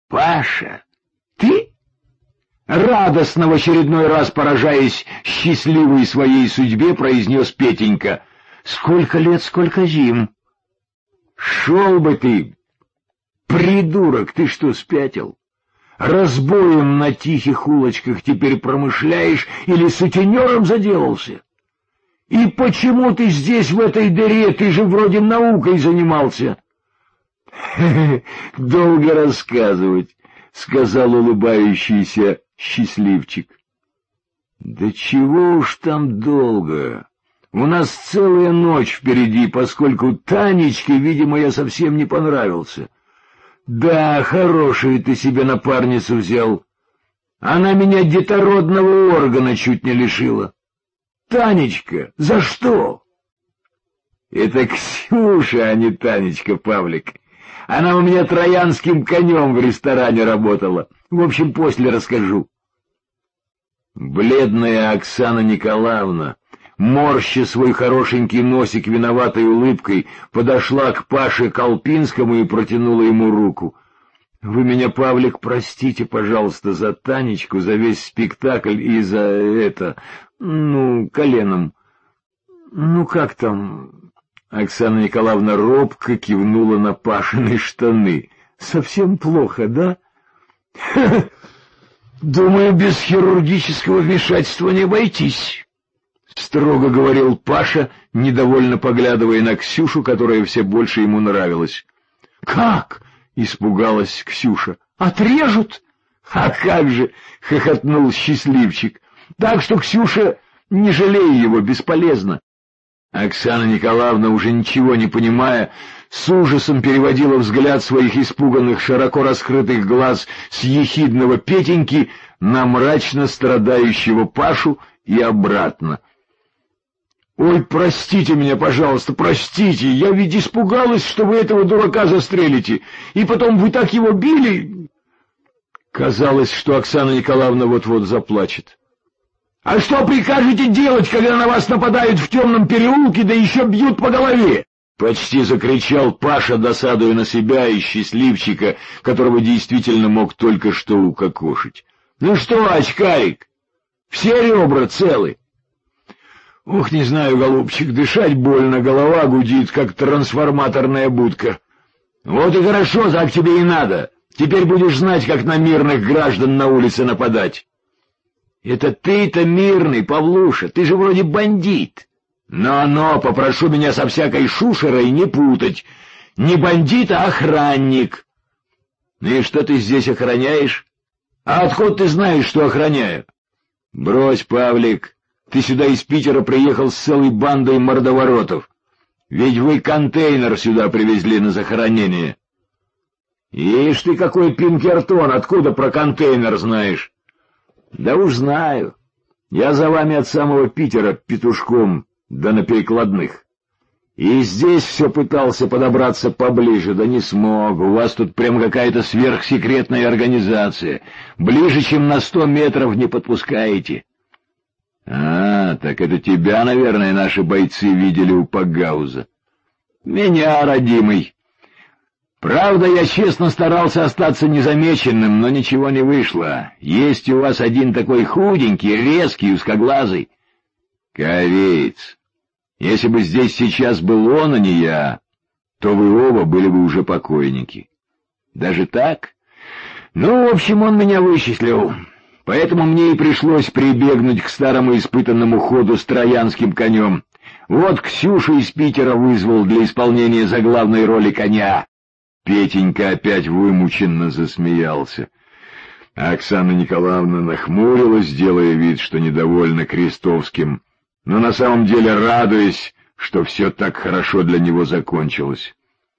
— Паша, ты? — радостно в очередной раз поражаясь счастливой своей судьбе, произнес Петенька. — Сколько лет, сколько зим. — Шел бы ты, придурок, ты что, спятил? Разбоем на тихих улочках теперь промышляешь или сутенером заделался? И почему ты здесь, в этой дыре? Ты же вроде наукой занимался. — Долго рассказывать, — сказал улыбающийся счастливчик. — Да чего уж там долго. У нас целая ночь впереди, поскольку Танечке, видимо, я совсем не понравился. Да, хорошую ты себе напарницу взял. Она меня детородного органа чуть не лишила. Танечка, за что? Это Ксюша, а не Танечка, Павлик. Она у меня троянским конем в ресторане работала. В общем, после расскажу. Бледная Оксана Николаевна, морща свой хорошенький носик виноватой улыбкой, подошла к Паше Колпинскому и протянула ему руку. — Вы меня, Павлик, простите, пожалуйста, за Танечку, за весь спектакль и за это, коленом. Как там? Оксана Николаевна робко кивнула на Пашины штаны. — Совсем плохо, да? — Думаю, без хирургического вмешательства не обойтись. — строго говорил Паша, недовольно поглядывая на Ксюшу, которая все больше ему нравилась. — Как? — испугалась Ксюша. — Отрежут? — А как же! — хохотнул счастливчик. — Так что, Ксюша, не жалей его, бесполезно. Оксана Николаевна, уже ничего не понимая, с ужасом переводила взгляд своих испуганных, широко раскрытых глаз с ехидного Петеньки на мрачно страдающего Пашу и обратно. — Ой, простите меня, пожалуйста, простите, я ведь испугалась, что вы этого дурака застрелите, и потом вы так его били. Казалось, что Оксана Николаевна вот-вот заплачет. — А что прикажете делать, когда на вас нападают в темном переулке, да еще бьют по голове? — почти закричал Паша, досадуя на себя и счастливчика, которого действительно мог только что укокошить. — Ну что, очкарик, все ребра целы? — Ох, не знаю, голубчик, дышать больно, голова гудит, как трансформаторная будка. — Вот и хорошо, так тебе и надо. Теперь будешь знать, как на мирных граждан на улице нападать. — Это ты-то мирный, Павлуша, ты же вроде бандит. Но, попрошу меня со всякой шушерой не путать. Не бандит, а охранник. Ну и что ты здесь охраняешь? А откуда ты знаешь, что охраняю? Брось, Павлик. Ты сюда из Питера приехал с целой бандой мордоворотов. Ведь вы контейнер сюда привезли на захоронение. Ишь ты, какой Пинкертон, откуда про контейнер знаешь? Да уж знаю. Я за вами от самого Питера петушком, да на перекладных. И здесь все пытался подобраться поближе, да не смог. У вас тут прям какая-то сверхсекретная организация. Ближе, чем на 100 метров не подпускаете. А, так это тебя, наверное, наши бойцы видели у Пагауза. Меня, родимый. Правда, я честно старался остаться незамеченным, но ничего не вышло. Есть у вас один такой худенький, резкий, узкоглазый. Кореец. Если бы здесь сейчас был он, а не я, то вы оба были бы уже покойники. Даже так? Ну, в общем, он меня вычислил. Поэтому мне и пришлось прибегнуть к старому испытанному ходу с троянским конем. Вот Ксюшу из Питера вызвал для исполнения заглавной роли коня. Петенька опять вымученно засмеялся. Оксана Николаевна нахмурилась, делая вид, что недовольна Крестовским, но на самом деле радуясь, что все так хорошо для него закончилось.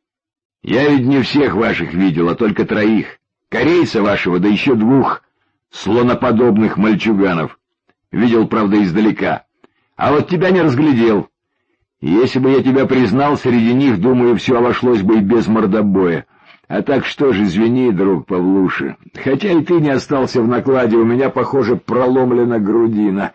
Я ведь не всех ваших видел, а только 3. Корейца вашего, да еще 2 слоноподобных мальчуганов. Видел, правда, издалека. А вот тебя не разглядел. Если бы я тебя признал среди них, думаю, все обошлось бы и без мордобоя. А так что ж, извини, друг Павлуша. Хотя и ты не остался в накладе, у меня, похоже, проломлена грудина.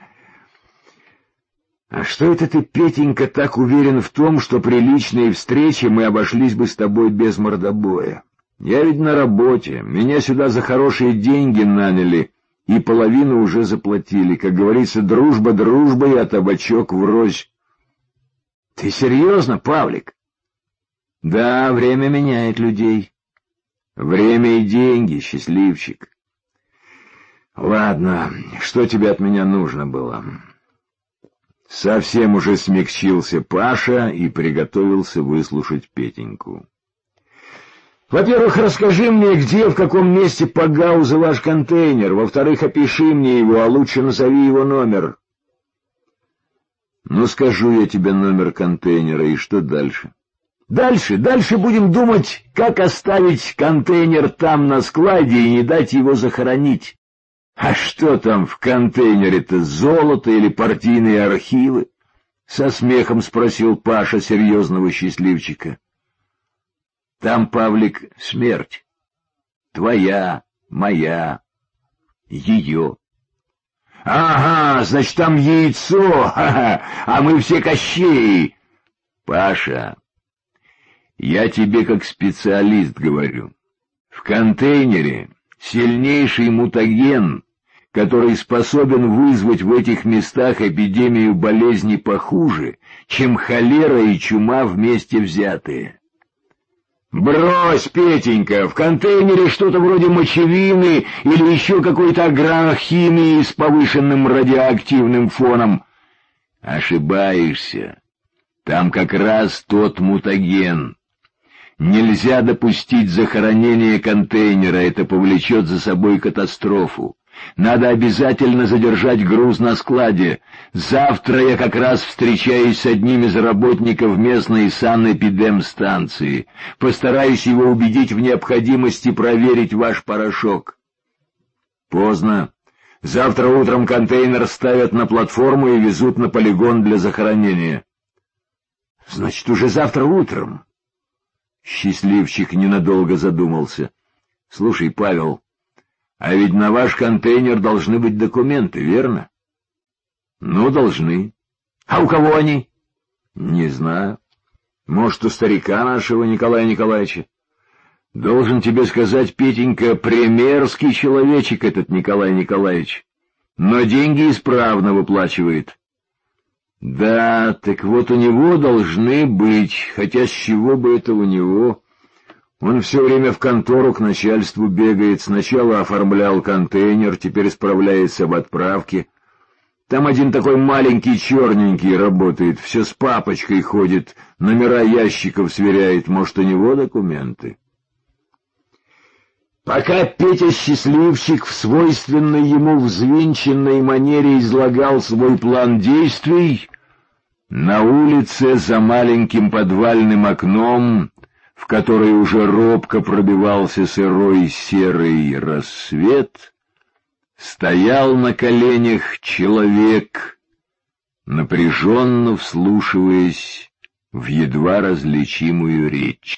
А что это ты, Петенька, так уверен в том, что при личной встрече мы обошлись бы с тобой без мордобоя? Я ведь на работе, меня сюда за хорошие деньги наняли, и половину уже заплатили. Как говорится, дружба дружбой, а табачок врозь. Ты серьезно, Павлик? Да, время меняет людей. Время и деньги, счастливчик. Ладно, что тебе от меня нужно было? Совсем уже смягчился Паша и приготовился выслушать Петеньку. Во-первых, расскажи мне, где, в каком месте по гаузу ваш контейнер. Во-вторых, опиши мне его, а лучше назови его номер. Ну, скажу я тебе номер контейнера, и что дальше? Дальше будем думать, как оставить контейнер там на складе и не дать его захоронить. А что там в контейнере-то, золото или партийные архивы? Со смехом спросил Паша серьезного счастливчика. Там, Павлик, смерть. Твоя, моя, ее. Ага, значит, там яйцо, ха-ха, а мы все Кощеи. Паша, я тебе как специалист говорю. В контейнере сильнейший мутаген, который способен вызвать в этих местах эпидемию болезней похуже, чем холера и чума вместе взятые. Брось, Петенька, в контейнере что-то вроде мочевины или еще какой-то агрегат химии с повышенным радиоактивным фоном. Ошибаешься. Там как раз тот мутаген. Нельзя допустить захоронения контейнера, это повлечет за собой катастрофу. Надо обязательно задержать груз на складе. Завтра я как раз встречаюсь с одним из работников местной санэпидемстанции. Постараюсь его убедить в необходимости проверить ваш порошок. Поздно. Завтра утром контейнер ставят на платформу и везут на полигон для захоронения. Значит, уже завтра утром. Счастливчик ненадолго задумался. Слушай, Павел, а ведь на ваш контейнер должны быть документы, верно? Ну, должны. А у кого они? Не знаю. Может, у старика нашего Николая Николаевича? Должен тебе сказать, Петенька, премерский человечек этот Николай Николаевич. Но деньги исправно выплачивает. Да, так вот у него должны быть, хотя с чего бы это у него? Он все время в контору к начальству бегает, сначала оформлял контейнер, теперь справляется об отправке. Там один такой маленький черненький работает, все с папочкой ходит, номера ящиков сверяет, может, у него документы? Пока Петя Счастливчик в свойственной ему взвинченной манере излагал свой план действий, на улице за маленьким подвальным окном, в которой уже робко пробивался сырой серый рассвет, стоял на коленях человек, напряженно вслушиваясь в едва различимую речь.